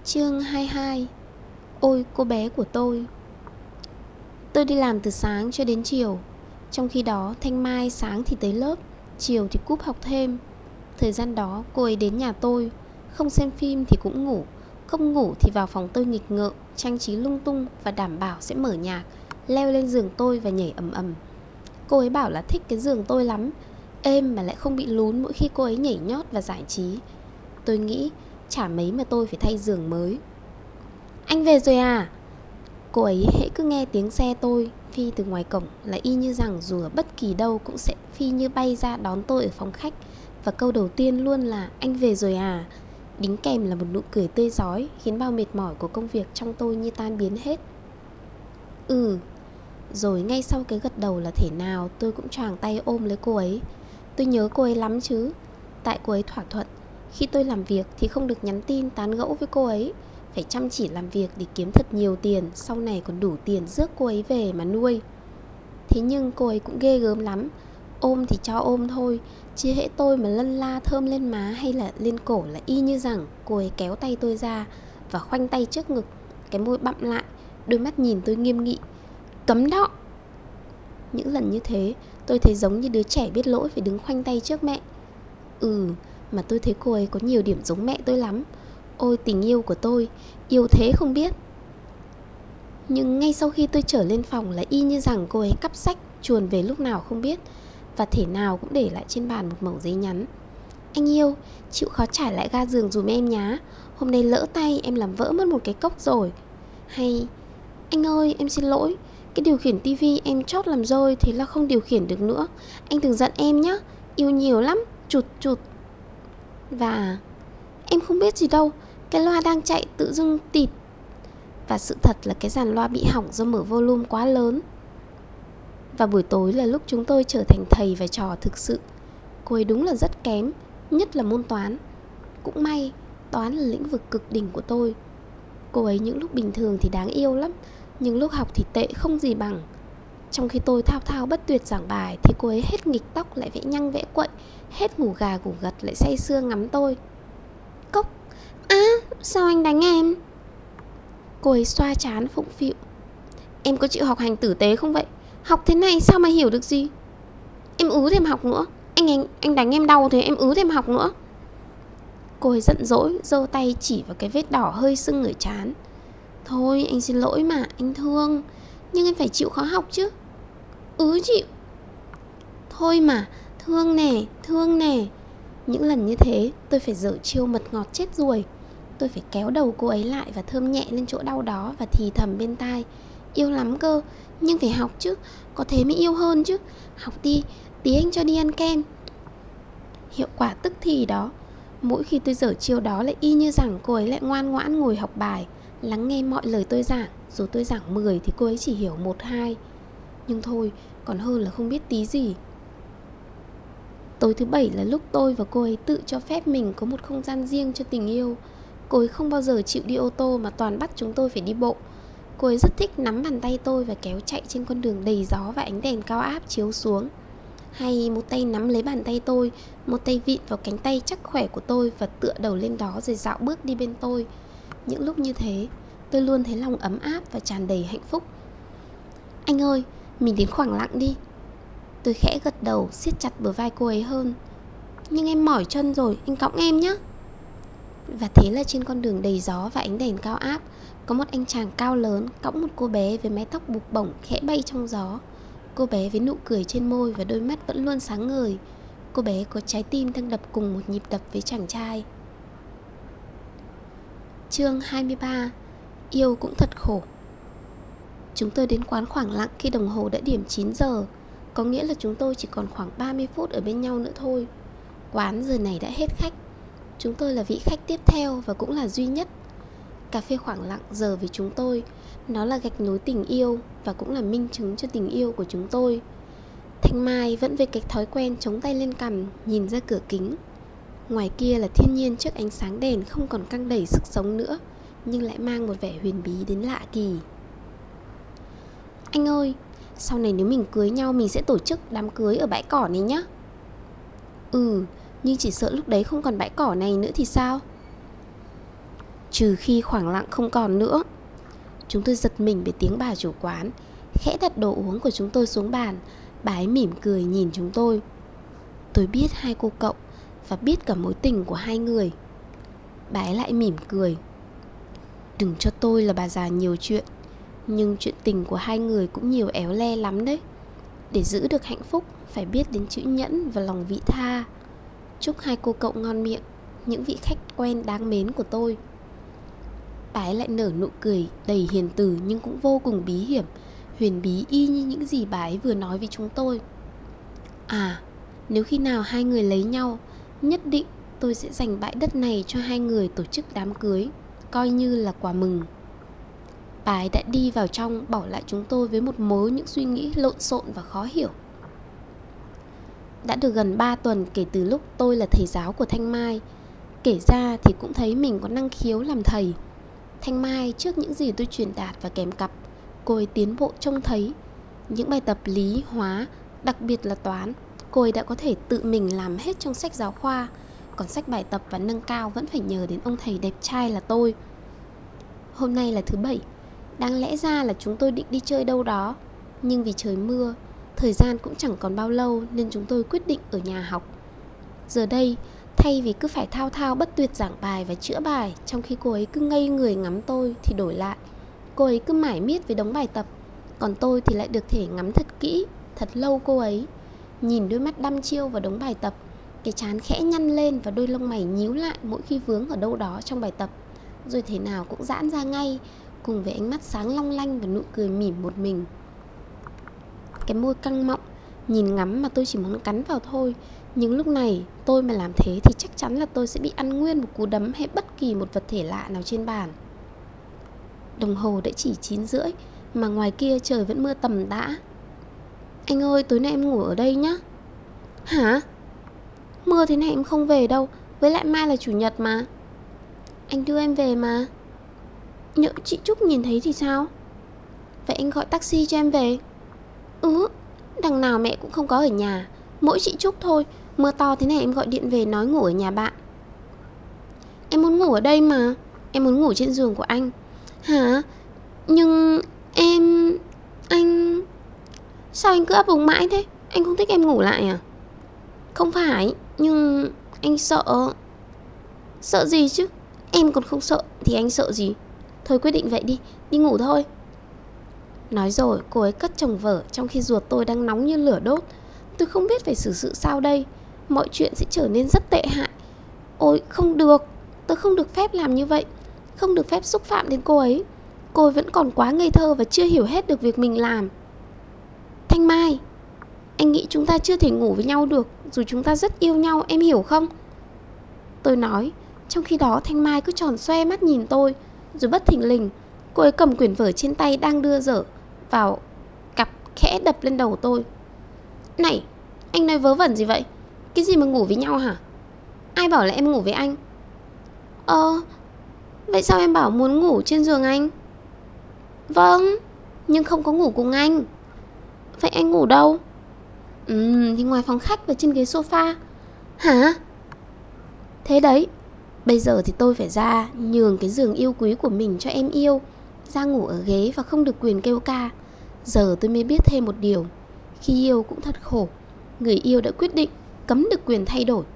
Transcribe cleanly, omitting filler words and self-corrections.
Chương 22. Ôi cô bé của tôi. Tôi đi làm từ sáng cho đến chiều. Trong khi đó Thanh Mai sáng thì tới lớp, chiều thì cúp học thêm. Thời gian đó cô ấy đến nhà tôi, không xem phim thì cũng ngủ, không ngủ thì vào phòng tôi nghịch ngợm, trang trí lung tung và đảm bảo sẽ mở nhạc, leo lên giường tôi và nhảy ầm ầm. Cô ấy bảo là thích cái giường tôi lắm, êm mà lại không bị lún mỗi khi cô ấy nhảy nhót và giải trí. Tôi nghĩ chả mấy mà tôi phải thay giường mới. Anh về rồi à? Cô ấy hễ cứ nghe tiếng xe tôi phi từ ngoài cổng là y như rằng dù ở bất kỳ đâu cũng sẽ phi như bay ra đón tôi ở phòng khách. Và câu đầu tiên luôn là anh về rồi à, đính kèm là một nụ cười tươi rói, khiến bao mệt mỏi của công việc trong tôi như tan biến hết. Rồi ngay sau cái gật đầu là thể nào tôi cũng choàng tay ôm lấy cô ấy. Tôi nhớ cô ấy lắm chứ. Tại cô ấy thỏa thuận khi tôi làm việc thì không được nhắn tin tán gẫu với cô ấy, phải chăm chỉ làm việc để kiếm thật nhiều tiền, sau này còn đủ tiền rước cô ấy về mà nuôi. Thế nhưng cô ấy cũng ghê gớm lắm. Ôm thì cho ôm thôi, chứ hễ tôi mà lân la thơm lên má hay là lên cổ là y như rằng cô ấy kéo tay tôi ra và khoanh tay trước ngực, cái môi bặm lại, đôi mắt nhìn tôi nghiêm nghị. Cấm đó. Những lần như thế tôi thấy giống như đứa trẻ biết lỗi phải đứng khoanh tay trước mẹ. Mà tôi thấy cô ấy có nhiều điểm giống mẹ tôi lắm. Ôi tình yêu của tôi, yêu thế không biết. Nhưng ngay sau khi tôi trở lên phòng là y như rằng cô ấy cắp sách chuồn về lúc nào không biết, và thể nào cũng để lại trên bàn một mẩu giấy nhắn. Anh yêu, chịu khó trải lại ga giường dùm em nhá, hôm nay lỡ tay em làm vỡ mất một cái cốc rồi. Hay anh ơi em xin lỗi, cái điều khiển tivi em chót làm rơi, thế là không điều khiển được nữa, anh đừng giận em nhá, yêu nhiều lắm, chụt chụt. Và em không biết gì đâu, cái loa đang chạy tự dưng tịt. Và sự thật là cái dàn loa bị hỏng do mở volume quá lớn. Và buổi tối là lúc chúng tôi trở thành thầy và trò thực sự. Cô ấy đúng là rất kém, nhất là môn toán. Cũng may, toán là lĩnh vực cực đỉnh của tôi. Cô ấy những lúc bình thường thì đáng yêu lắm, nhưng lúc học thì tệ không gì bằng. Trong khi tôi thao thao bất tuyệt giảng bài thì cô ấy hết nghịch tóc lại vẽ nhăng vẽ quậy, hết ngủ gà ngủ gật lại say sưa ngắm tôi. Cốc, sao anh đánh em? Cô ấy xoa trán phụng phịu. Em có chịu học hành tử tế không vậy? Học thế này sao mà hiểu được gì? Em ứ thêm học nữa. Anh đánh em đau thế em ứ thêm học nữa. Cô ấy giận dỗi, giơ tay chỉ vào cái vết đỏ hơi sưng ở trán. Thôi anh xin lỗi mà, anh thương, nhưng em phải chịu khó học chứ. Chịu. Thôi mà, thương nè. Những lần như thế tôi phải dở chiêu mật ngọt chết ruồi. Tôi phải kéo đầu cô ấy lại và thơm nhẹ lên chỗ đau đó và thì thầm bên tai. Yêu lắm cơ, nhưng phải học chứ, có thế mới yêu hơn chứ. Học đi, tí anh cho đi ăn kem. Hiệu quả tức thì đó. Mỗi khi tôi dở chiêu đó lại y như rằng cô ấy lại ngoan ngoãn ngồi học bài, lắng nghe mọi lời tôi giảng. Dù tôi giảng 10 thì cô ấy chỉ hiểu 1-2. Nhưng thôi, còn hơn là không biết tí gì. Tối thứ 7 là lúc tôi và cô ấy tự cho phép mình có một không gian riêng cho tình yêu. Cô ấy không bao giờ chịu đi ô tô mà toàn bắt chúng tôi phải đi bộ. Cô ấy rất thích nắm bàn tay tôi và kéo chạy trên con đường đầy gió và ánh đèn cao áp chiếu xuống. Hay một tay nắm lấy bàn tay tôi, một tay vịn vào cánh tay chắc khỏe của tôi và tựa đầu lên đó rồi dạo bước đi bên tôi. Những lúc như thế, tôi luôn thấy lòng ấm áp và tràn đầy hạnh phúc. Anh ơi, mình đến khoảng lặng đi. Tôi khẽ gật đầu, siết chặt bờ vai cô ấy hơn. Nhưng em mỏi chân rồi, anh cõng em nhé. Và thế là trên con đường đầy gió và ánh đèn cao áp, có một anh chàng cao lớn cõng một cô bé với mái tóc buộc bổng khẽ bay trong gió. Cô bé với nụ cười trên môi và đôi mắt vẫn luôn sáng ngời. Cô bé có trái tim đang đập cùng một nhịp đập với chàng trai. Chương 23. Yêu cũng thật khổ. Chúng tôi đến quán khoảng lặng khi đồng hồ đã điểm 9 giờ. Có nghĩa là chúng tôi chỉ còn khoảng 30 phút ở bên nhau nữa thôi. Quán giờ này đã hết khách. Chúng tôi là vị khách tiếp theo và cũng là duy nhất. Cà phê khoảng lặng giờ với chúng tôi, nó là gạch nối tình yêu và cũng là minh chứng cho tình yêu của chúng tôi. Thanh Mai vẫn với cái thói quen chống tay lên cằm, nhìn ra cửa kính. Ngoài kia là thiên nhiên trước ánh sáng đèn không còn căng đầy sức sống nữa, nhưng lại mang một vẻ huyền bí đến lạ kỳ. Anh ơi, sau này nếu mình cưới nhau mình sẽ tổ chức đám cưới ở bãi cỏ này nhá. Nhưng chỉ sợ lúc đấy không còn bãi cỏ này nữa thì sao? trừ khi khoảng lặng không còn nữa. Chúng tôi giật mình bởi tiếng bà chủ quán khẽ đặt đồ uống của chúng tôi xuống bàn. Bà ấy mỉm cười nhìn chúng tôi. Tôi biết hai cô cậu và biết cả mối tình của hai người. Bà ấy lại mỉm cười. Đừng cho tôi là bà già nhiều chuyện, nhưng chuyện tình của hai người cũng nhiều éo le lắm đấy. Để giữ được hạnh phúc phải biết đến chữ nhẫn và lòng vị tha. Chúc hai cô cậu ngon miệng, những vị khách quen đáng mến của tôi. Bà ấy lại nở nụ cười đầy hiền từ nhưng cũng vô cùng bí hiểm, huyền bí y như những gì bà ấy vừa nói với chúng tôi. À, nếu khi nào hai người lấy nhau, nhất định tôi sẽ dành bãi đất này cho hai người tổ chức đám cưới, coi như là quà mừng. Bà ấy đã đi vào trong, bỏ lại chúng tôi với một mớ những suy nghĩ lộn xộn và khó hiểu. Đã được gần 3 tuần kể từ lúc tôi là thầy giáo của Thanh Mai. Kể ra thì cũng thấy mình có năng khiếu làm thầy. Thanh Mai, trước những gì tôi truyền đạt và kèm cặp, cô ấy tiến bộ trông thấy. Những bài tập lý, hóa, đặc biệt là toán, cô ấy đã có thể tự mình làm hết trong sách giáo khoa. Còn sách bài tập và nâng cao vẫn phải nhờ đến ông thầy đẹp trai là tôi. Hôm nay là thứ Bảy. Đáng lẽ ra là chúng tôi định đi chơi đâu đó, nhưng vì trời mưa, thời gian cũng chẳng còn bao lâu nên chúng tôi quyết định ở nhà học. Giờ đây, thay vì cứ phải thao thao bất tuyệt giảng bài và chữa bài trong khi cô ấy cứ ngây người ngắm tôi, thì đổi lại, cô ấy cứ mải miết với đống bài tập, còn tôi thì lại được thể ngắm thật kỹ, thật lâu cô ấy. Nhìn đôi mắt đăm chiêu vào đống bài tập, cái trán khẽ nhăn lên và đôi lông mày nhíu lại mỗi khi vướng ở đâu đó trong bài tập, rồi thế nào cũng giãn ra ngay, cùng với ánh mắt sáng long lanh và nụ cười mỉm một mình. Cái môi căng mọng, nhìn ngắm mà tôi chỉ muốn cắn vào thôi. Nhưng lúc này tôi mà làm thế thì chắc chắn là tôi sẽ bị ăn nguyên một cú đấm hay bất kỳ một vật thể lạ nào trên bàn. Đồng hồ đã chỉ 9:30 mà ngoài kia trời vẫn mưa tầm tã. Anh ơi, tối nay em ngủ ở đây nhá. Hả? Mưa thế này em không về đâu, với lại mai là chủ nhật mà. Anh đưa em về mà. Nhỡ chị Trúc nhìn thấy thì sao? Vậy anh gọi taxi cho em về. Đằng nào mẹ cũng không có ở nhà, mỗi chị Trúc thôi. Mưa to thế này em gọi điện về nói ngủ ở nhà bạn. Em muốn ngủ ở đây mà. Em muốn ngủ trên giường của anh. Hả? Nhưng anh... Sao anh cứ ấp úng mãi thế? Anh không thích em ngủ lại à? Không phải, nhưng anh sợ. Sợ gì chứ? Em còn không sợ thì anh sợ gì? Thôi quyết định vậy đi, đi ngủ thôi. Nói rồi cô ấy cất chồng vở, trong khi ruột tôi đang nóng như lửa đốt. Tôi không biết phải xử sự sao đây. Mọi chuyện sẽ trở nên rất tệ hại. Ôi không được, tôi không được phép làm như vậy. Không được phép xúc phạm đến cô ấy. Cô ấy vẫn còn quá ngây thơ và chưa hiểu hết được việc mình làm. Thanh Mai, anh nghĩ chúng ta chưa thể ngủ với nhau được, dù chúng ta rất yêu nhau, em hiểu không? Tôi nói. Trong khi đó Thanh Mai cứ tròn xoe mắt nhìn tôi. Rồi bất thình lình, cô ấy cầm quyển vở trên tay đang đưa dở vào cặp, khẽ đập lên đầu tôi. Này, anh nói vớ vẩn gì vậy? Cái gì mà ngủ với nhau hả? Ai bảo là em ngủ với anh? Vậy sao em bảo muốn ngủ trên giường anh? Vâng, nhưng không có ngủ cùng anh. Vậy anh ngủ đâu? Thì ngoài phòng khách và trên ghế sofa. Hả? Thế đấy, bây giờ thì tôi phải ra nhường cái giường yêu quý của mình cho em yêu, ra ngủ ở ghế và không được quyền kêu ca. Giờ tôi mới biết thêm một điều. Khi yêu cũng thật khổ. Người yêu đã quyết định cấm được quyền thay đổi.